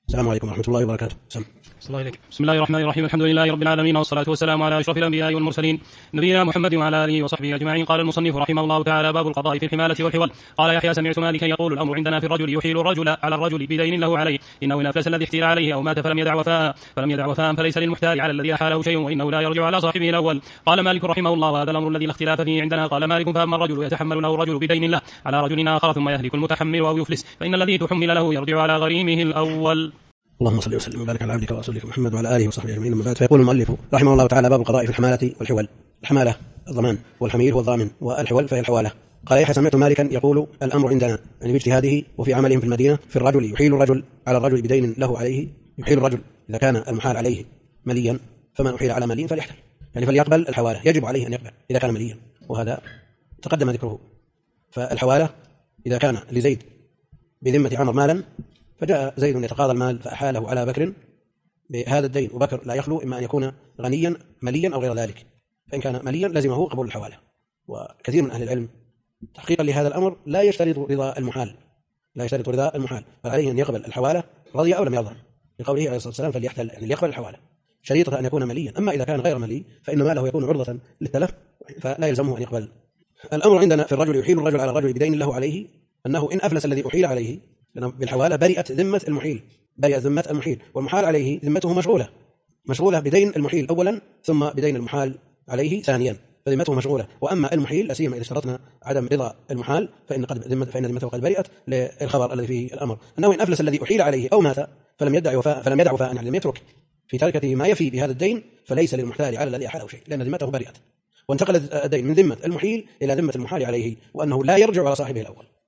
السلام عليكم ورحمة الله وبركاته. الله إليك. بسم الله الرحمن الرحيم. الحمد لله رب العالمين، والصلاة والسلام على أشرف الأنبياء والمرسلين نبينا محمد وعلى آله وصحبه أجمعين. قال المصنف رحمه الله تعالى: باب القضاء في الحمالة والحول. قال يحيى: سمعت مالكا يقول: الأمر عندنا في الرجل يحيل الرجل على الرجل بدين له عليه، إنه إن أفلس الذي احتيل عليه أو مات فلم يدع وفاء فليس للمحتال على الذي أحاله شيء، وإنه لا يرجع على صاحبه الأول. قال مالك رحمه الله: وهذا الأمر الذي لا اختلاف فيه عندنا. قال مالك: فأما الرجل يتحمل له الرجل بدين له على رجل آخر ثم يهلك المتحمل أو يفلس، فإن الذي تحمل له يرجع على غريمه الأول. اللهم صل وسلم وبارك على عبدك ورسولك محمد وعلى آله وصحبه أجمعين. أما بعد، فيقول المؤلف رحمه الله تعالى: باب القضاء في الحمالة والحول. الحمالة الضمان، والحميل هو الضامن، والحول فهي الحوالة. قال يحيى: سمعت مالكا يقول: الأمر عندنا، يعني باجتهاده وفي عملهم في المدينة، في الرجل يحيل الرجل على الرجل بدين له عليه. يحيل الرجل إذا كان المحال عليه مليا، فمن أحيل على ملي فليحتل، يعني فليقبل الحوالة، يجب عليه أن يقبل إذا كان مليا، وهذا تقدم ذكره. فالحوالة إذا كان لزيد بذمة عمر مالا، فجاء زيد يتقاضى المال فأحاله على بكر بهذا الدين، وبكر لا يخلو إما أن يكون غنيا مليا أو غير ذلك، فإن كان مليا لزمه قبول الحوالة. وكثير من أهل العلم تحقيقا لهذا الأمر لا يشترط رضا المحال، فعليه أن يقبل الحوالة رضي أو لم يرضى، لقوله عليه الصلاة والسلام: فليحتل، يعني ليقبل الحوالة، شريطة أن يكون مليا. أما إذا كان غير ملي فإن ماله يكون عرضة للتلف، فلا يلزمه أن يقبل. الأمر عندنا في الرجل يحيل الرجل على الرجل بدين له عليه، أنه إن أفلس الذي أحيل عليه بالحوالة برئت ذمة المحيل، والمحال عليه ذمته مشغولة بدين المحيل أولا، ثم بدين المحال عليه ثانيا، فذمته مشغولة. وأما المحيل، لا سيما إذا اشترطنا عدم رضا المحال، فإن ذمته قد برئت، للخبر الذي فيه الأمر أنه إن أفلس الذي أحيل عليه أو مات فلم يدع وفاء، يعني لم يترك في تركته ما يفي بهذا الدين، فليس للمحتال على الذي أحاله شيء، لأن ذمته برئت، وانتقل الدين من ذمة المحيل إلى ذمة المحال عليه، وأنه لا يرجع على صاحبه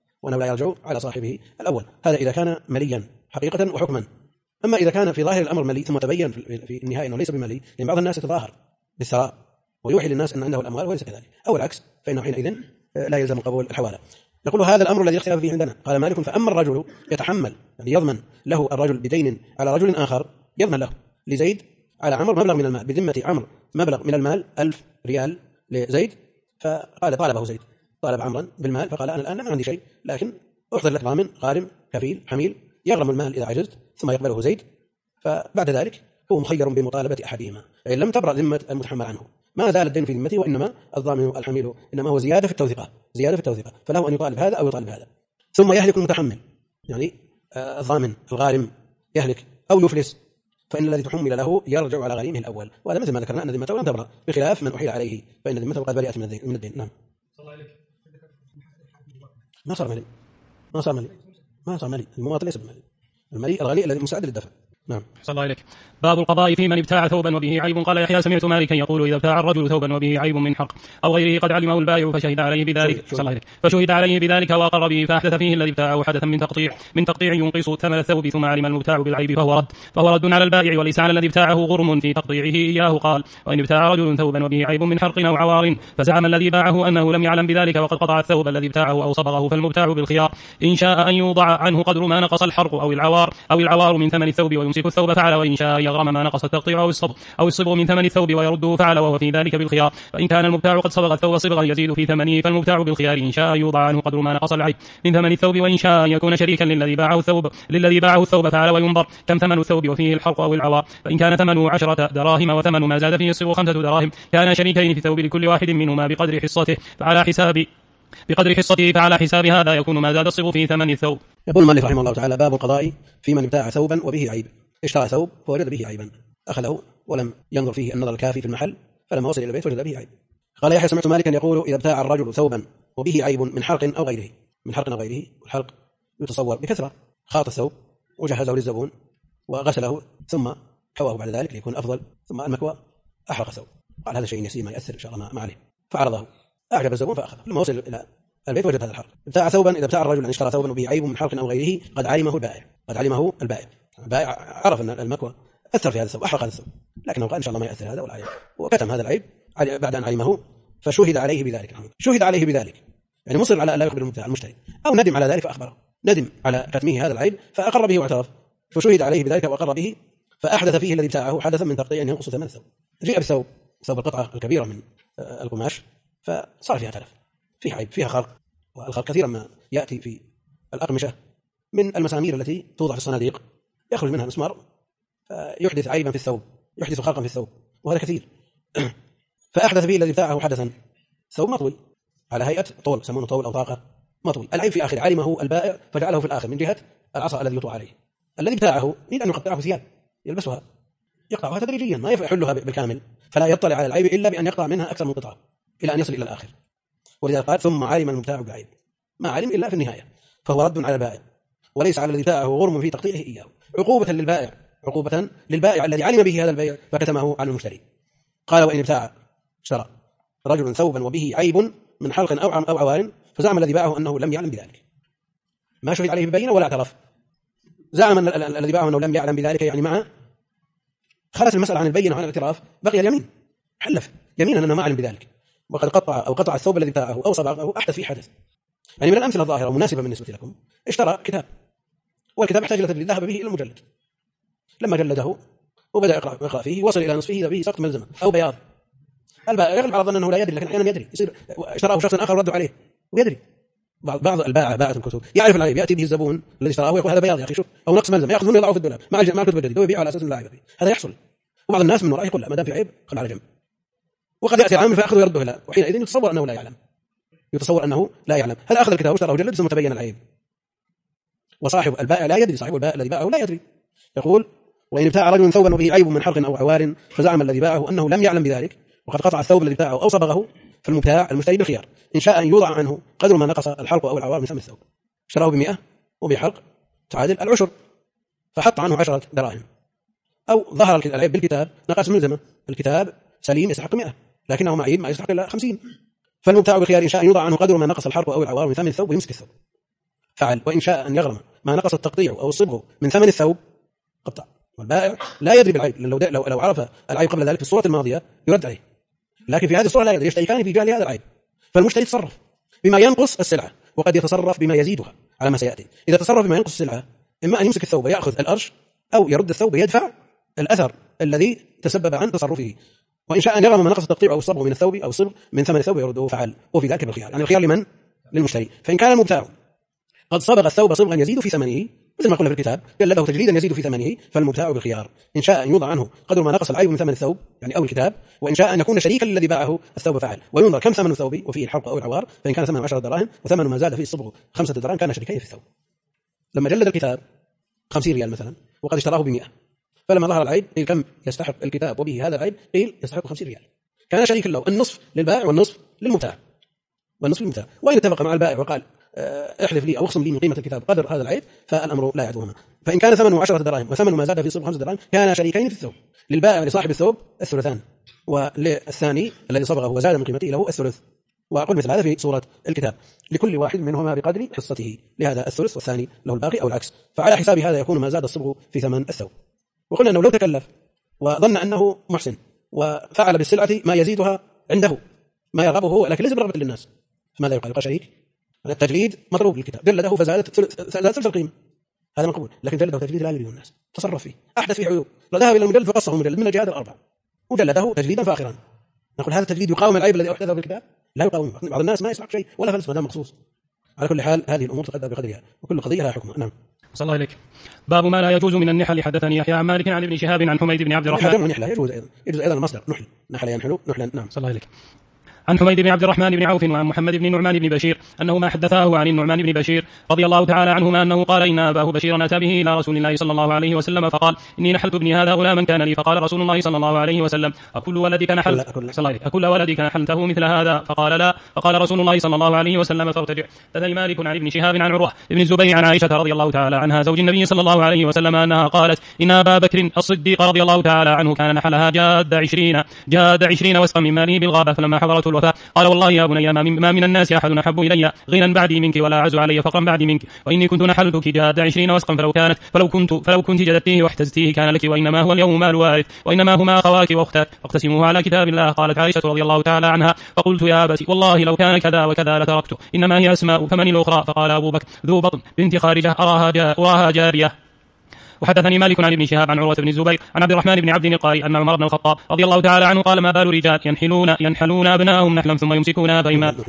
الأول. هذا إذا كان مليا حقيقة وحكما. أما إذا كان في ظاهر الأمر ملي، ثم تبين في النهاية أنه ليس بملي، لأن بعض الناس يتظاهر بالثراء ويوحي للناس أن عنده الأموال وليس كذلك، أو العكس، فإنه حينئذ لا يلزم قبول الحوالة. يقول: هذا الأمر الذي اختلف فيه عندنا. قال مالك: فأما الرجل يتحمل، يعني يضمن له الرجل بدين على رجل آخر، يضمن له لزيد على عمر مبلغ من المال، بذمة عمر مبلغ من المال 1000 ريال لزيد، فقال طالبه زيد، طالب عمرا بالمال، فقال: أنا الآن ما عندي شيء، لكن أحضر لك ضامن، غارم، كفيل، حميل، يغرم المال إذا عجزت، ثم يقبله زيد، فبعد ذلك هو مخير بمطالبة أحدهما، يعني لم تبرأ ذمة المتحمل عنه، ما زال الدين في ذمته، وإنما الضامن الحميل إنما هو زيادة في التوثيقة، فله أن يطالب هذا أو يطالب هذا. ثم يهلك المتحمل، يعني الضامن الغارم يهلك أو يفلس، فإن الذي تحمل له يرجع على غريمه الأول، وهذا مثل ما ذكرنا أن ذمته لم تبرأ، بخلاف من أحيل عليه فإن ذمته قد برئت من الدين. نعم. ما صار ملي، المواطن ليس بملي، الملي الغالي الذي مساعد للدفع. نعم. صلى الله عليك. باب القضاء في من ابتاع ثوبا وبه عيب. قال يحيى: سمعت مالكا يقول: إذا ابتاع الرجل ثوبا وبه عيب من حق أو غيره قد علمه البائع فشهد عليه بذلك وأقر به، فأحدث فيه الذي ابتاعه حدثا من تقطيع ينقص ثمن الثوب، ثم علم المبتاع بالعيب فهو رد على البائع، وليس على الذي ابتاعه غرم في تقطيعه إياه. قال: وإن ابتاع رجل ثوبا وبه عيب من حرق أو عوار، فزعم الذي باعه أنه لم يعلم بذلك وقد قطع الثوب الذي ابتاعه أو صبغه، فالمبتاع بالخيار، إن شاء أن يوضع عنه قدر ما نقص الحرق أو العوار من ثمن الثوب ويمسك الثوب فعل، وإن شاء يغرم ما نقص التقطيع أو الصبغ من ثمن الثوب ويرده فعل، وهو في ذلك بالخيار. فإن كان المبتاع قد صبغ الثوب صبغا يزيد في ثمنه فالمبتاع بالخيار، إن شاء يوضع عنه قدر ما نقص العيب من ثمن الثوب، وإن شاء يكون شريكا للذي باعه الثوب فعل، وينظر كم ثمن الثوب وفيه الحرق أو العوار، فإن كان ثمنه 10 دراهم وثمن ما زاد فيه الصبغ 5 دراهم كان شريكين في الثوب لكل واحد منهما بقدر حصته، فعلى حساب هذا يكون ما زاد الصبغ في ثمن الثوب. يقول المؤلف رحمه الله تعالى: باب القضاء في من ابتاع ثوبا وبه عيب. اشترى ثوب فوجد به عيبا، أخذه ولم ينظر فيه النظر الكافي في المحل، فلما وصل إلى البيت وجد به عيب. قال يحيى: سمعت مالكا يقول: إذا ابتاع الرجل ثوبا وبه عيب من حرق أو غيره، والحرق يتصور بكثرة، خاط الثوب وجهزه للزبون وغسله ثم كواه بعد ذلك ليكون أفضل، ثم المكوى أحرق الثوب، قال: هذا شيء يسير ما يأثر إن شاء الله ما عليه، فعرضه، أعجب الزبون فأخذه، لما وصل إلى البيت وجد هذا الحرق. إذا ابتاع الرجل أن اشترى ثوبا وبه عيب من حرق أو غيره قد علمه البائع عرف أن المكوى أثر في هذا الثوب، أحرق هذا الثوب، لكنه قال: إن شاء الله ما يأثر هذا ولا عيب، وكتم هذا العيب بعد أن علمه، فشهد عليه بذلك، يعني مصر على لا يخبر المشتري، أو ندم على ذلك فأخبره، ندم على كتمه هذا العيب فأقر به واعترف، فشهد عليه بذلك وأقر به، فأحدث فيه الذي ابتاعه حدثا من تقطيع ينقص ثمن الثوب. جاء بالثوب القطعة الكبيرة من القماش، فصار فيها تلف، فيها عيب، فيها خرق، والخرق كثيرا ما يأتي في الأقمشة من المسامير التي توضع في الصناديق يخرج منها مسمار يحدث عيبا في الثوب، يحدث خرقا في الثوب، وهذا كثير. فأحدث به الذي ابتاعه حدثا، ثوب مطوي على هيئة طول، يسمونه طول أو طاقة مطوي، العيب في آخر علمه البائع فجعله في الآخر من جهة العصا الذي يطوى عليه. الذي ابتاعه يريد أن يقطعه ثياب يلبسها، يقطعها تدريجيا ما يحلها بالكامل، فلا يطلع على العيب إلا بأن يقطع منها أكثر من قطعة إلى أن يصل إلى الآخر. ولذلك قال ثم علم المبتاع بالعيب، ما علم إلا في النهاية، فهو رد على البائع، وليس على الذي ابتاعه غرم في تقطيعه إياه، عقوبة للبائع الذي علم به هذا البيع فكتمه عن المشتري. قال وإن اشترى رجل ثوبا وبه عيب من حلق أو عوار، فزعم الذي باعه أنه لم يعلم بذلك، ما شهد عليه ببينة ولا اعترف، زعم الذي باعه أنه لم يعلم بذلك، يعني معه خلت المسألة عن البينة وعن الاعتراف، بقي اليمين، حلف يمينا أنه ما علم بذلك، وقد قطع الثوب الذي باعه أو صبغه أحدث فيه حدث. يعني من الأمثلة الظاهرة ومناسبة بالنسبة لكم، اشترى كتاب والكتاب يحتاج إلى تجليد، ذهب به إلى المجلد، لما جلده وبدأ يقرأ فيه وصل إلى نصفه إذا به سقط ملزمة أو بياض. البائع يغلب على ظن أنه لا يدري، لكن أحيانا يدري، يصير اشتراه شخص آخر ورده عليه ويدري. بعض البائع الكتب يعرف العيب، يأتي به الزبون الذي اشتراه ويقول هذا بياض يا أخي شوف، أو نقص ملزمة، يأخذ منه يضعه في الدولاب مع الكتب الجديدة ويبيعه على أساس أنه لا عيب فيه. هذا يحصل، وبعض الناس من ورائه يقول لا ما دام في عيب خل على جنب، وقد يأتي العامل فيأخذه ويرده له، وحينئذ يتصور أنه لا يعلم، هل أخذ الكتاب واشتراه جلد ثم تبين العيب، وصاحب البائع لا يدري، صاحب البائع الذي باعه لا يدري. يقول وإن ابتاع رجل ثوبا وبه عيب من حلق أو عوار، فزعم الذي باعه أنه لم يعلم بذلك وقد قطع الثوب الذي ابتاعه أو صبغه، فالمبتاع المشتري بالخيار إن شاء أن يوضع عنه قدر ما نقص الحلق أو العوار من ثمن الثوب. اشتراه ب100 وبحلق تعادل العشر، فحط عنه 10 دراهم، أو ظهر العيب بالكتاب نقص ملزمة، الكتاب سليم يستحق 100 لكنه معيب ما يستحق إلا 50، فالمبتاع بالخيار إن شاء أن يوضع عنه قدر ما نقص الحلق أو العوار من ثمن الثوب ويمسك الثوب فعل، وإن شاء أن يغرم ما نقص التقطيع أو الصبغ من ثمن الثوب قطع. والبائع لا يدري بالعيب، لو عرف العيب قبل ذلك في الصورة الماضية يرد عليه، لكن في هذه الصورة لا يدري، يشتركان في جهل هذا العيب، فالمشتري يتصرف بما ينقص السلعة وقد يتصرف بما يزيدها على ما سيأتي. إذا تصرف بما ينقص السلعة إما أن يمسك الثوب يأخذ الأرش، أو يرد الثوب يدفع الأثر الذي تسبب عن تصرفه، وإن شاء أن يغرم ما نقص التقطيع أو الصبغ من الثوب أو الصبغ من ثمن الثوب يرده فعل، وفي ذلك بالخيار، يعني الخيار لمن؟ للمشتري. فإن كان المبتاع قد صبغ الثوب صبغا يزيد في ثمنه مثل ما قلنا في الكتاب جلده تجليدا يزيد في ثمنه، فالمبتاع بالخيار إن شاء أن يوضع عنه قدر ما نقص العيب من ثمن الثوب يعني أو الكتاب، وإن شاء أن يكون شريكا للذي باعه الثوب فعل، وينظر كم ثمن الثوب وفيه الحلق أو العوار، فإن كان ثمنه 10 دراهم وثمن ما زاد فيه الصبغ 5 دراهم كان شريكين في الثوب. لما جلد الكتاب 50 ريال مثلا وقد اشتراه ب100، فلما ظهر العيب قيل كم يستحق الكتاب وبه هذا العيب، قيل يستحق 50 ريال، كان شريكا له، النصف للبائع والنصف للمبتاع، وإن اتفق مع البائع وقال احلف لي أو اخصم لي من قيمة الكتاب قدر هذا العيب فالأمر لا يعدوهما. فإن كان ثمنه 10 دراهم وثمن ما زاد في صبغ 5 دراهم كان شريكين في الثوب، للبائع لصاحب الثوب الثلثان، وللثاني الذي صبغه وزاد من قيمته له الثلث، وأقول مثل هذا في صورة الكتاب لكل واحد منهما بقدر حصته، لهذا الثلث والثاني له الباقي أو العكس، فعلى حساب هذا يكون ما زاد الصبغ في ثمن الثوب. وقلنا أنه لو تكلف وظن أنه محسن وفعل بالسلعة ما يزيدها عنده ما يرغبه هو لكن ليس برغبة للناس، فماذا يقال شريك؟ التجليد مطلوب للكتاب، جلده فزادت ثلث القيمة، هذا مقبول، لكن جلده تجليد لا يريد الناس، تصرف فيه، أحدث فيه عيوب، ذهب إلى المجلد فقصه المجلد من الجهات الأربع وجلده تجليدا فاخرا، نقول هذا التجليد يقاوم العيب الذي أحدثه في الكتاب؟ لا يقاوم، بعض الناس ما يسمع شيء ولا فلس ما دام مخصوص. على كل حال هذه الأمور تقدر بقدرها وكل قضية لها حكمها. نعم. صلى الله عليك. باب ما لا يجوز من النحل. حدثني يحيى عن مالك عن ابن شهاب عن حميد بن عبد الرحمن. نحل يجوز أيضا المصدر نحل ينحل نحلا. نعم. صلى الله عليك. عن حميد بن عبد الرحمن بن عوف وعن محمد بن نعمان بن بشير أنهما حدثاه عن النعمان بن بشير رضي الله تعالى عنهما أنه قال إن أباه بشيرا أتى به إلى رسول الله صلى الله عليه وسلم فقال إني نحلت ابني هذا غلاما كان لي، فقال رسول الله صلى الله عليه وسلم أكل ولدك نحلته مثل هذا؟ فقال لا، فقال رسول الله صلى الله عليه وسلم فارتجع. حدثني مالك عن ابن شهاب عن عروة بن الزبير عن عائشة رضي الله تعالى عنها زوج النبي صلى الله عليه وسلم أنها قالت إن أبا بكر الصديق رضي الله تعالى عنه كان نحلها جاد 20 وسقا من ماله بالغابة، فلما حضرت الوفاة قال والله يا بني ما من الناس أحد أحب إلي غنى بعدي منك ولا أعز علي فقرا بعدي منك، وإني كنت نحلتك جاد 20 وسقا فلو كنت جددتيه واحتزتيه كان لك، وإنما هو اليوم مال وارث وإنما هما أخواك وأختك فاقتسموه على كتاب الله. قالت عائشة رضي الله تعالى عنها فقلت يا أبتي والله لو كان كذا وكذا لتركته، إنما هي أسماء فمن الأخرى؟ فقال أبو بكر ذو بطن بنت خارجة أراها جارية. وحدثني مالك عن ابن شهاب عن عروة بن الزبير عن عبد الرحمن بن عبد القاري أن عمر بن الخطاب رضي الله تعالى عنه قال ما بال رجال ينحلون أبناءهم نحلا ثم يمسكونها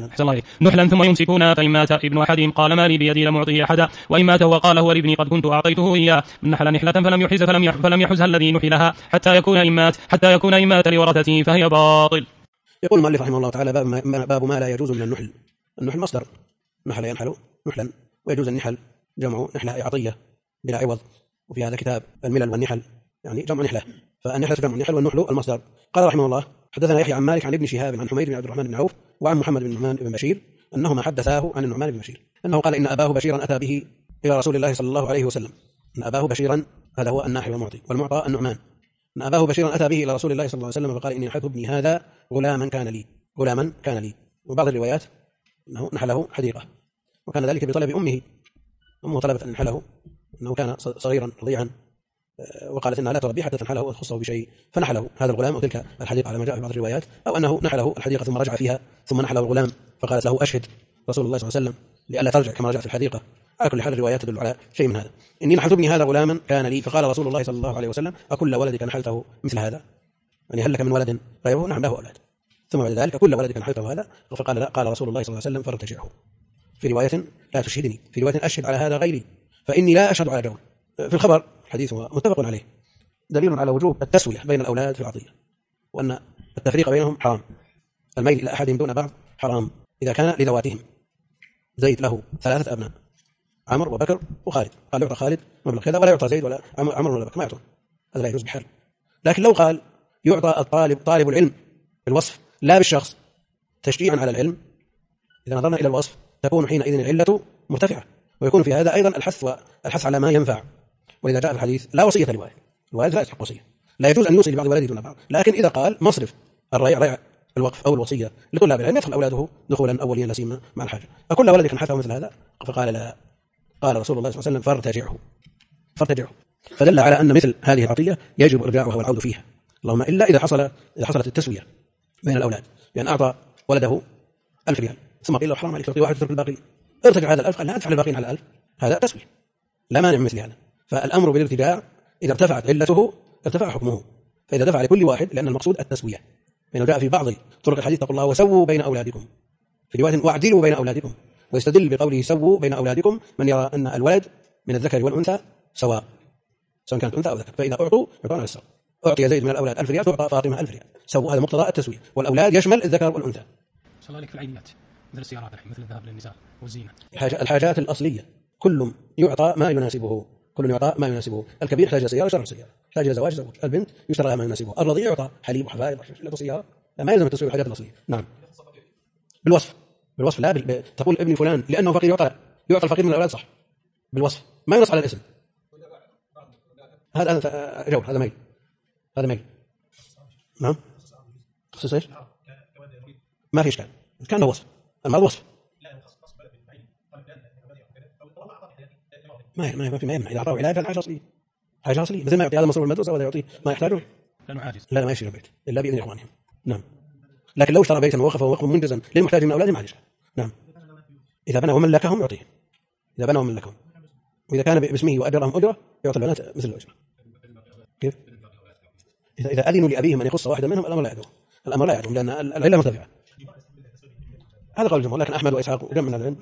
فإن مات ابن أحدهم قال ما لي بيدي لم أعطيه أحدا وإن مات وقال هو لابني قد كنت أعطيته إياه نحل نحلة فلم يحزها الذي نحلها حتى يكون إن مات لورثته فهي باطل. يقول المؤلف رحمه الله تعالى باب ما لا يجوز من النحل. النحل مصدر نحل ينحل نحلا، ويجوز النحل جمع نحلة عطية بلا عوض، وفي هذا كتاب الملل والنحل يعني جمع نحلة، فالنحلة جمع النحل والنحل المصدر. قال رحمه الله حدثنا يحيى عن مالك عن ابن شهاب عن حميد بن عبد الرحمن بن عوف وعن محمد بن النعمان بن بشير أنهما حدثاه عن النعمان بن بشير أنه قال إن أباه بشيرا أتى به إلى رسول الله صلى الله عليه وسلم. إن أباه بشيرا هذا هو الناحي والمعطي، والمعطى النعمان. إن أباه بشيرا أتى به إلى رسول الله صلى الله عليه وسلم فقال إني نحلت ابني هذا غلاما كان لي. وبعض الروايات أنه نحله حديقة، وكان ذلك بطلب أمه طلبت أن نحله، أنه كان صغيرا رضيعا، وقالت إنها لا تربيه حتى تنحله وتخصه بشيء، فنحله هذا الغلام وتلك الحديقة على ما جاء في بعض الروايات، أو أنه نحله الحديقة ثم رجع فيها ثم نحله الغلام فقالت له أشهد رسول الله صلى الله عليه وسلم لئلا ترجع كما رجع في الحديقة. على كل حال الروايات تدل على شيء من هذا. إني نحلت ابني هذا غلاما كان لي، فقال رسول الله صلى الله عليه وسلم أكل ولدك نحلته مثل هذا؟ يعني هل لك من ولد غيره؟ نعم له أولاد. ثم بعد ذلك كل ولدك نحلته هذا؟ فقال لا. قال رسول الله صلى الله عليه وسلم فارتجعه. في رواية لا تشهدني، في رواية أشهد على هذا غيري فإني لا أشهد على جور. في الخبر حديث متفق عليه دليل على وجوب التسوية بين الأولاد في العطية، وأن التفريق بينهم حرام، الميل إلى أحدهم دون بعض حرام إذا كان لذواتهم. زيد له 3 أبناء، عمر وبكر وخالد، قال يعطى خالد مبلغ كذا ولا يعطى زيد ولا عمر ولا بكر، ما يعطون، هذا لا يجوز بحال. لكن لو قال يعطى طالب العلم بالوصف لا بالشخص تشجيعا على العلم، إذا نظرنا إلى الوصف تكون حينئذ العلة مرتفعة، ويكون في هذا أيضا الحث على ما ينفع. ولذا جاء في الحديث لا وصية للوالد، الوالد لا يستحق وصية، لا يجوز أن يوصي لبعض ولده دون بعض. لكن إذا قال مصرف ريع الوقف أو الوصية لطلاب العلم يدخل أولاده دخولا أوليا لا سيما مع الحاجة. فكل ولدك نحته مثل هذا؟ فقال لا. قال رسول الله صلى الله عليه وسلم فارتجعه. فدل على أن مثل هذه العطية يجب إرجاعها والعود فيها، اللهم إلا إذا حصلت التسوية بين الأولاد، بأن أعطى ولده 1000 ريال ثم قيل له حرام عليك تعطي واحد وتترك الباقي، ارتجع هذا 1000، قال لا أدفع الباقين على 1000، هذا تسوية لا مانع مثل هذا. فالأمر بالارتجاع إذا ارتفعت علته ارتفع حكمه، فإذا دفع لكل واحد، لأن المقصود التسوية. لأنه جاء في بعض طرق الحديث اتقوا الله وسووا بين أولادكم، في رواية واعدلوا بين أولادكم، ويستدل بقوله سووا بين أولادكم من يرى أن الولد من الذكر والأنثى سواء كانت أنثى أو ذكر، فإذا أعطوا يعطون على السواء. أعطي زيد من الأولاد 1000 ريال تعطى فاطمة 1000 ريال، سووا، هذا مقتضى التسوية. والأولاد يشمل الذكر والأنثى. صلى الله عليك في العينات مثل السيارات مثل الذهب للنساء والزينة، الحاجات الأصلية كل يعطى ما يناسبه، الكبير يحتاج سيارة يشترى سيارة، يحتاج زواج، البنت يشترى لها ما يناسبه، الرضيع يعطى حليب وحفايض لا سيارة، ما يلزم التسوية الحاجات الأصلية. نعم بالوصف لا تقول ابن فلان لأنه فقير يعطى الفقير من الأولاد، صح، بالوصف ما ينص على الاسم، هذا جور، هذا ميل. نعم تخصيص ايش؟ ما في اشكال، كان وصف، المرض وصف ما يمنع. إذا أعطاه علاجا حاجة أصلية مثل ما يعطي هذا مصروف المدرسة ولا يعطي ما يحتاجه، لا ما يشتري البيت إلا بإذن إخوانهم. نعم، لكن لو اشترى بيتا ووقفه وقفا منجزا للمحتاج من أولادهم ما عليه. نعم، إذا بنوا وملكهم يعطيهم، وإذا كان باسمه وأجرهم أجرة يعطي البنات مثل الأجرة. كيف؟ إذا أذنوا لأبيهم أن يخص واحدا منهم الأمر لا يعدهم، لأن العلة مرتفعة. هذا قول الجمهور، لكن أحمد وإسحاق وجمع من العلم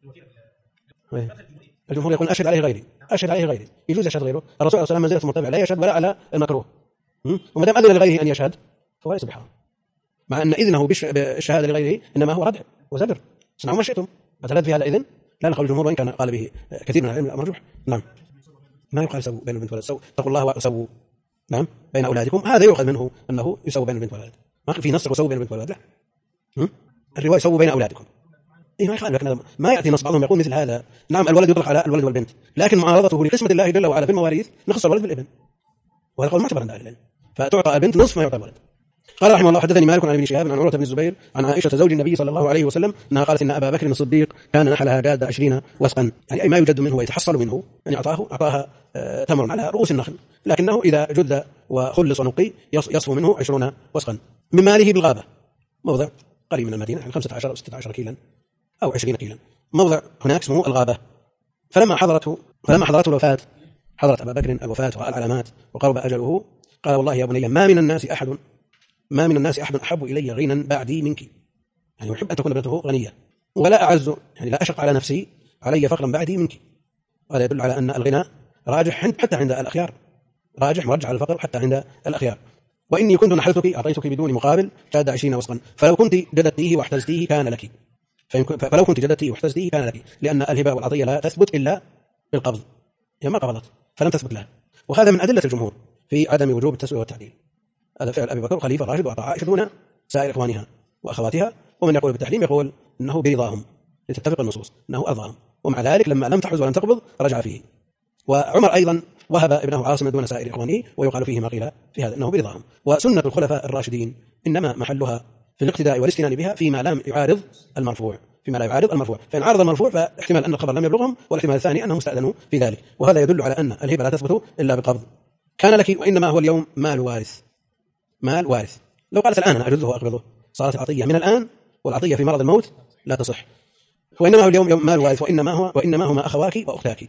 الجمهور يقول أشهد عليه غيري، يجوز يشهد غيره. الرسول صلى الله عليه وسلم منزلة مرتفعة لا يشهد ولا على المكروه، وما دام أذن لغيره أن يشهد فهو ليس بحرام، مع أن إذنه بالشهادة لغيره إنما هو ردع وزجر، صنعوا ما شئتم، فتلذ في هذا إذن لا نقول الجمهور، وإن كان قال به كثير من العلم مرجوح. نعم، ما يقال سووا بين البنت والولد، اتقوا الله وسووا نعم بين أولادكم، هذا يؤخذ منه أنه يسووا بين البنت والولد، ما في نص وسووا بين البنت والولد، لا الرواية سووا بين أولادكم، ما يخالف، لكن ما يأتي نص بعضهم يقول مثل هذا. نعم الولد يطلق على الولد والبنت، لكن معارضته لقسمة الله جل وعلا في المواريث نخص الولد بالابن، وهذا قول معتبر عند أهل العلم، فتعطى البنت نصف ما يعطى الولد. قال رحمه الله حدثني مالك عن ابن شهاب عن عروة بن الزبير عن عائشة زوج النبي صلى الله عليه وسلم أنها قالت إن أبا بكر الصديق كان نحلها جاد 20 وسقا، يعني ما يجد منه ويتحصل منه، يعني أعطاها تمر على رؤوس النخل، لكنه إذا جد وخلص ونقي يصفو منه 20 وسقا من ماله بالغابة، موضع قريب من المدينة 15 أو 16 كيلا أو 20 كيلا، موضع هناك اسمه الغابة. فلما حضرته الوفاة حضرت أبا بكر الوفاة ورأى العلامات وقرب أجله قال والله يا بني ما من الناس أحد أحب إلي غنى بعدي منك، يعني يحب أن تكون ابنته غنية، ولا أعز يعني لا أشق على نفسي علي فقرا بعدي منك. وهذا يدل على أن الغنى راجح حتى عند الأخيار، راجح مرجع على الفقر حتى عند الأخيار. وإني كنت نحلتك أعطيتك بدون مقابل شاد 20 وسقا، فلو كنت جددتيه واحتزتيه كان لك، فلو كنت جددتيه واحتزتيه كان لك، لأن الهبة والعطية لا تثبت إلا بالقبض، هي ما قبضت فلم تثبت لها. وهذا من أدلة الجمهور في عدم وجوب التسوية والتعديل. هذا فعل أبي بكر خليفة الراشد وأعطى عائشة دون سائر إخوانها وأخواتها. ومن يقول بالتحريم يقول إنه برضاهم لتتفق النصوص أنه أرضاهم، ومع ذلك لما لم تحرز ولم تقبض رجع فيه. وعمر أيضا وهب ابنه عاصم دون سائر إخوانه، ويقال فيه ما قيل في هذا أنه برضاهم. وسنة الخلفاء الراشدين إنما محلها في الاقتداء والاستنان بها فيما لم يعارض المرفوع، فإن عارض المرفوع فاحتمال أن الخبر لم يبلغهم، والاحتمال الثاني أنهم استأذنوا في ذلك. وهذا يدل على أن الهبة لا تثبت إلا بقبض. كان لك وإنما هو اليوم مال وارث. لو قالت الآن أنا أجده وأقبضه صارت العطية من الآن، والعطية في مرض الموت لا تصح. وإنما هو اليوم يوم مال وارث، وإنما هما أخواك وأختاك.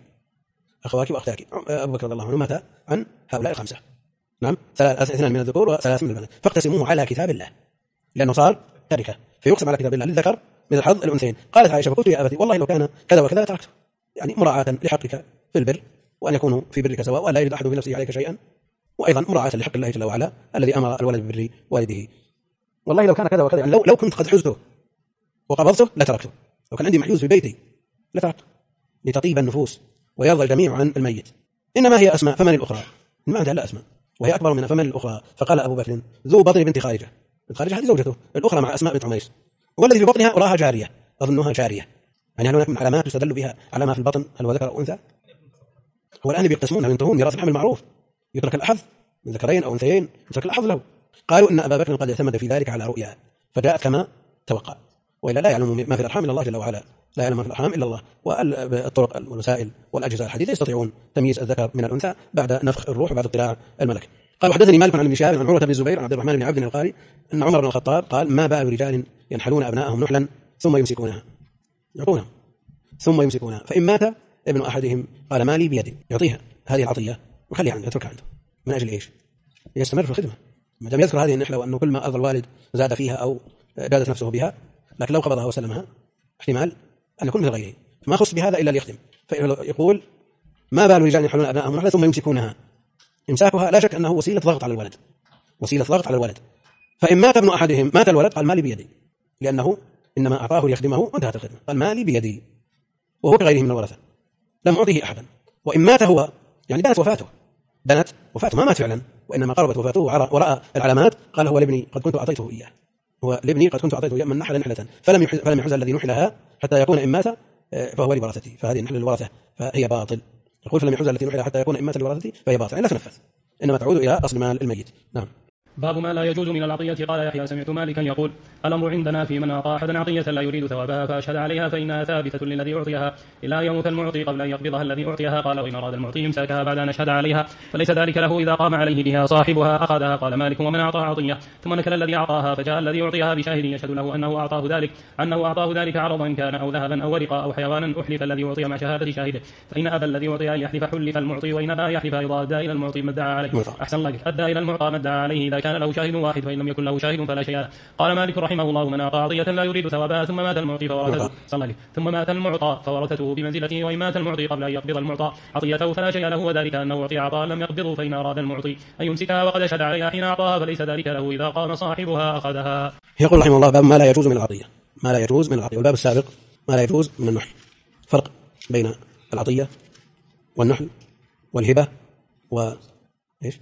أبو بكر رضي الله عنه مات عن هؤلاء الخمسة، نعم، 2 من الذكور و3 من البنات، فاقتسموه على كتاب الله، لأنه صار تركة فيقسم على كتاب الله للذكر مثل حظ الأنثيين. قالت عائشة فقلت يا أبتي والله لو كان كذا وكذا تركته، يعني مراعاة لحقك في البر وأن يكونوا في برك سواء ولا يجد أحد في نفسه عليك شيئا، وأيضا مراعاة لحق الله جل وعلا الذي أمر الولد ببر والده. والله لو كان كذا وكذا، يعني لو كنت قد حزته وقبضته لتركته، لو كان عندي محجوز في بيتي لتركته لتطيب النفوس ويرضى الجميع عن الميت. إنما هي أسماء فمن الأخرى، ما عندها لا أسماء، وهي أكبر من فمن الأخرى. فقال أبو بكر ذو بطن بنت خارجة هذه زوجته الأخرى مع أسماء بنت عميس، والذي في بطنها أراها جارية أظنها جارية. يعني هل هناك من علامات يستدل بها على ما في البطن هل هو ذكر أو أنثى؟ هو الآن بيقسمونها وينتهون ميراث الحمل معروف، يترك الأحظ من ذكرين أو أنثيين يترك الأحظ له. قالوا إن أبا بكر قد اعتمد في ذلك على رؤيا فجاءت كما توقع، وإلا لا يعلم ما في الأرحام إلا الله جل وعلا، لا يعلم ما في الأرحام إلا الله. والطرق والوسائل والأجهزة الحديثة يستطيعون تمييز الذكر من الأنثى بعد نفخ الروح وبعد اطلاع الملك. قال حدثني مالك عن ابن شهاب عن عروة بن الزبير عن عبد الرحمن بن عبد القاري أن عمر بن الخطاب قال ما بال رجال ينحلون أبناءهم نحلا ثم يمسكونها، يعطونها ثم يمسكونها، فإن مات ابن أحدهم قال مالي بيدي، يعطيها هذه العطية وخليها عنده يتركها عنده. من أجل إيش؟ يستمر في الخدمة، ما دام يذكر هذه النحلة وأنه كل ما أرضى الوالد زاد فيها أو جادت نفسه بها، لكن لو قبضها وسلمها احتمال أن يكون مثل غيره، ما خص بهذا إلا ليخدم. فيقول ما بال رجال ينحلون أبناءهم نحلا ثم يمسكونها، إمساكها لا شك أنه وسيلة ضغط على الولد، فإن مات ابن أحدهم مات الولد قال مالي بيدي، لأنه إنما أعطاه ليخدمه وانتهت الخدمة، قال مالي بيدي، وهو كغيره من الورثة لم أعطيه أحدا. وإن مات هو يعني بنت وفاته ما مات فعلا، وإنما قربت وفاته ورأى العلامات قال هو لابني قد كنت أعطيته إياه، من نحل نحلة فلم يحز الذي نحلها حتى يكون إن مات فهو لورثتي، فهذه النحل للورثة فهي باطل. يقول فلم يحز التي نحلها حتى يكون إن مات لورثتي فهي باطل، لا تنفذ، إنما تعود إلى أصل مال الميت. نعم. باب ما لا يجوز من العطية. قال يحيى سمعت مالكا يقول الأمر عندنا في من أعطى أحدا عطية لا يريد ثوابها فأشهد عليها فإنها ثابتة للذي أعطيها إلا يموت المعطي قبل أن يقبضها الذي أعطيها. قال وإن أراد المعطي إمساكها بعد أن أشهد عليها فليس ذلك له إذا قام عليه بها صاحبها أخذها. قال مالك ومن أعطى عطية ثم نكل الذي أعطاها فجاء الذي أعطيها بشاهد يشهد له أنه أعطاه ذلك عرضا كان أو ذهبا أو ورقا أو حيوانا أحلف الذي أعطي مع شهادة شاهده، فإن أبى الذي أعطي أن يحلف حلف المعطي، وإن أبى يحلف أيضا أدى إلى المعطي ما ادعى عليه. أحسن الله أدى إلى المعطى ما ادعى عليه إذا كان له شاهد واحد، فإن لم يكن له شاهد فلا شيء له. قال مالك رحمه الله من أعطى عطية لا يريد ثوابها ثم مات المعطي فورثته بمنزلته، وإن مات المعطي قبل أن يقبض المعطى عطيته فلا شيء له، وذلك أنه أعطي عطاء لم يقبضه، فإن أراد المعطي أن يمسكها وقد أشهد عليها حين أعطاها فليس ذلك له إذا قام صاحبها أخذها. يقول رحمه الله باب ما لا يجوز من العطية، والباب السابق ما لا يجوز من النحل. فرق بين العطية والنحل والهبة إيش؟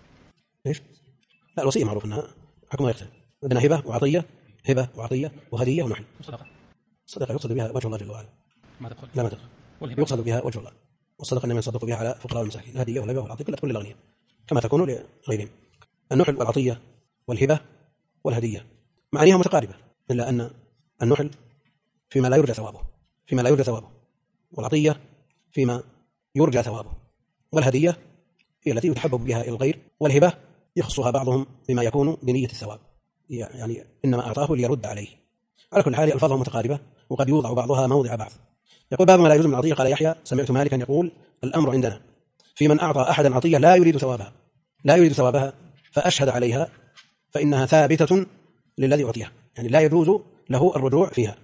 لا الوصية معروف أنها حكم يختلف، عندنا هبة وعطية وهدية ونحل. الصدقة يقصد بها وجه الله جل وعلا، لا ما تدخل، يقصد بها وجه الله، والصدقة إنما يصدق بها على فقراء المساكين. الهدية والهبة والعطية كلها تكون للأغنياء كما تكون لغيرهم. النحل والعطية والهبة والهدية معانيها متقاربة، إلا أن النحل فيما لا يرجى ثوابه، والعطية فيما يرجى ثوابه، والهدية هي التي يتحبب بها إلى الغير، والهبة يخصها بعضهم بما يكون بنية الثواب، يعني إنما أعطاه ليرد عليه. على كل حال ألفاظهم متقاربة وقد يوضع بعضها موضع بعض. يقول باب ما لا يجوز من العطية. قال يحيى سمعت مالكا يقول الأمر عندنا في من أعطى أحدا عطية لا يريد ثوابها فأشهد عليها فإنها ثابتة للذي أعطيها، يعني لا يجوز له الرجوع فيها،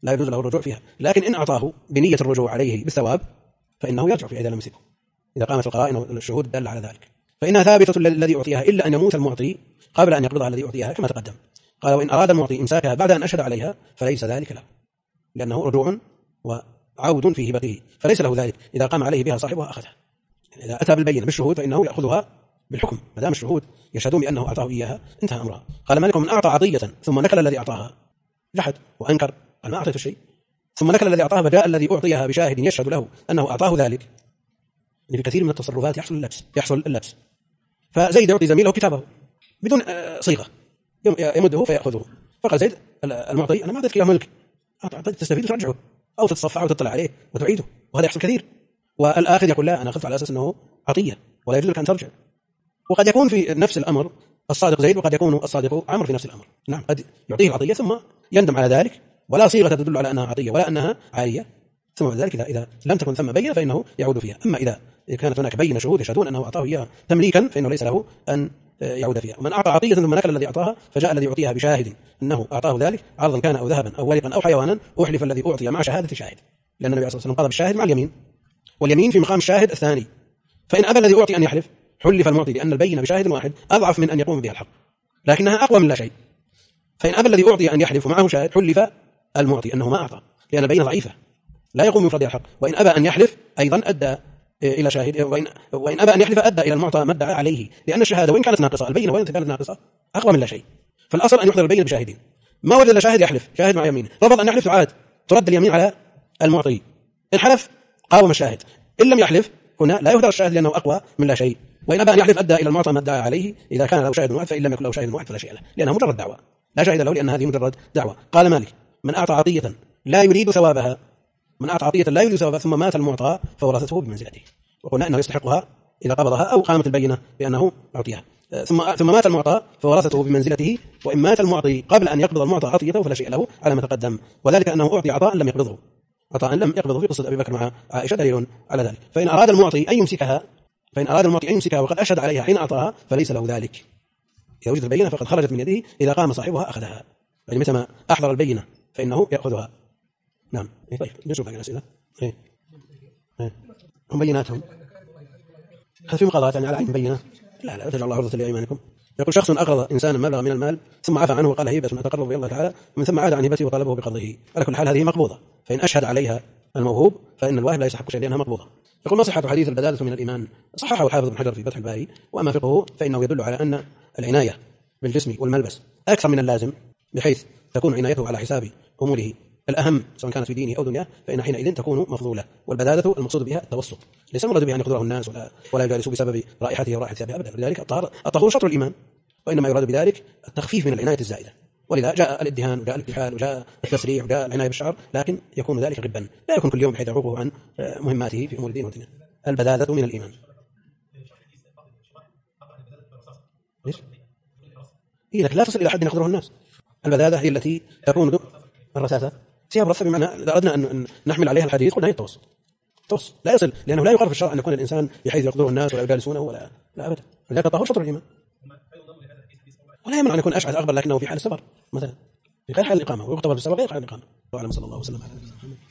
لكن إن أعطاه بنية الرجوع عليه بالثواب فإنه يرجع فيها إذا لم يمسكه، إذا قامت القرائن والشهود الدالة على ذلك، فإنها ثابتة للذي أعطيها إلا أن يموت المعطي قبل أن يقبضها الذي أعطيها كما تقدم. قال: وإن أراد المعطي إمساكها بعد أن أشهد عليها فليس ذلك له، لأنه رجوع وعود في هبته، فليس له ذلك إذا قام عليه بها صاحبها أخذها. إذا أتى بالبينة بالشهود فإنه يأخذها بالحكم، ما دام الشهود يشهدون بأنه أعطاه إياها انتهى أمرها. قال مالك: من أعطى عطية ثم نكل الذي أعطاها، جحد وأنكر، قال ما أعطيت شيء، ثم نكل الذي أعطاها فجاء الذي أعطيها بشاهد يشهد له أنه أعطاه ذلك. يعني في كثير من التصرفات يحصل اللبس، فزيد يعطي زميله كتابه بدون صيغة، يمده فيأخذه، فقال زيد المعطي: أنا ما أعطيتك إياه ملك، أعطيتك تستفيد وترجعه أو تتصفح وتطلع عليه وتعيده، وهذا يحصل كثير. والآخر يقول: لا، أنا أخذت على أساس أنه عطية ولا يجوز لك أن ترجع. وقد يكون في نفس الأمر الصادق زيد، وقد يكون الصادق عمرو في نفس الأمر. نعم، قد يعطيه العطية ثم يندم على ذلك ولا صيغة تدل على أنها عطية ولا أنها عارية، ثم بعد ذلك إذا لم تكن ثم بينة فإنه يعود فيها. أما إذا كانت هناك بينة شهود يشهدون أنه أعطاه إياها تمليكا فإنه ليس له أن يعود فيها. ومن أعطى عطية ثم نكل الذي أعطاها فجاء الذي يعطيها بشاهد أنه أعطاه ذلك عرضا كان أو ذهبا أو ورقا أو حيوانا، أحلف الذي أعطي مع شهادة شاهد، لأن النبي صلى الله عليه وسلم قضى بالشاهد مع اليمين، واليمين في مقام الشاهد الثاني. فإن أبى الذي أعطي أن يحلف حلف المعطي، لأن البينة بشاهد واحد أضعف من أن يقوم بها الحق، لكنها أقوى من لا شيء. فإن أبى الذي أعطي أن يحلف ومعه شاهد حلف المعطي أنه ما أعطى، لأن البينة ضعيفة لا يقوم بمفردها الحق. وإن أبى أن يحلف أيضا أدى إلى شاهد، وإن أبى أن يحلف أدى إلى المعطى ما ادعى عليه، لأن الشهادة وإن كانت ناقصة، البينة وإن كانت ناقصة أقوى من لا شيء. فالأصل أن يحضر البينة بشاهدين، ما وجد إلا شاهد يحلف، شاهد مع يمينه، رفض أن يحلف تعاد ترد اليمين على المعطي، إن حلف قاوم الشاهد، إن لم يحلف هنا لا يهدر الشاهد لأنه أقوى من لا شيء. وإن أبى أن يحلف أدى إلى المعطى ما ادعى عليه إذا كان له شاهد واحد، فإن لم يكن له شاهد واحد فلا شيء له، لأنها مجرد دعوة لا شاهد له، لأن هذه مجرد دعوة. قال مالك: من أعطى عطية لا يريد ثوابها، ثم مات المعطى فورثته بمنزلته، وقلنا أنه يستحقها إذا قبضها أو قامت البينة بأنه أعطيها، ثم مات المعطى فورثته بمنزلته. وإن مات المعطي قبل أن يقبض المعطى عطيته فلا شيء له على ما تقدم، وذلك أنه أعطي عطاء لم يقبضه في قصة أبي بكر مع عائشة دليل على ذلك. فإن أراد المعطي أن يمسكها وقد أشهد عليها حين أعطاها فليس له ذلك، إذا وجدت البينة فقد خرجت من يده، إذا قام صاحبها أخذها، يعني متى ما أحضر البينة فإنه يأخذها. نعم. طيب نشوف هذه الأسئلة. هم بيناتهم هل في مقاضاة يعني على عين بينة؟ لا تجعل الله عرضة لأيمانكم. يقول: شخص أقرض إنسانا مبلغ من المال ثم عفى عنه وقال هبة أتقرب بالله تعالى، ومن ثم عاد عن هبته وطلبه بقرضه، على كل حال هذه مقبوضة، فإن أشهد عليها الموهوب فإن الواهب لا يستحق شيء لأنها مقبوضة. يقول: ما صحة حديث البدالة من الإيمان؟ صححه الحافظ بن حجر في فتح الباري، وأما فقهه فإنه يدل على أن العناية بالجسم والملبس أكثر من اللازم، بحيث تكون عنايته على حساب أموره الأهم سواء كانت في دينه أو دنياه، فإن حينئذ تكون مفضولة. والبدالة المقصود بها التوسط، ليس المراد بها أن يقدره الناس ولا يجالسوا بسبب رائحته ورائحة ثيابه أبدا، لذلك الطهور شطر الإيمان، وإنما يراد بذلك التخفيف من العناية الزائدة. ولذا جاء الادهان وجاء الاكتحال وجاء التسريح وجاء العناية بالشعر، لكن يكون ذلك غبا، لا يكون كل يوم بحيث يعوقه عن مهماته في أمور الدين والدنيا. البدالة من الإيمان. لكن لا تصل إلى حد يقدره الناس. البدالة هي التي تكون الرثاثة، ثياب رثة، بمعنى إذا أردنا أن نحمل عليها الحديث قلنا هي التوسط لا يصل، لأنه لا يقر في الشرع أن يكون الإنسان بحيث يقدره الناس ولا يجالسونه ولا أبدا، لذلك الطهور شطر الإيمان. ولا يمنع أن يكون أشعث أغبر لكنه في حال السفر مثلا، في غير حال الإقامة، ويغتبر في السفر غير حال الإقامة. وعلى صلى الله وسلم على نبينا محمد.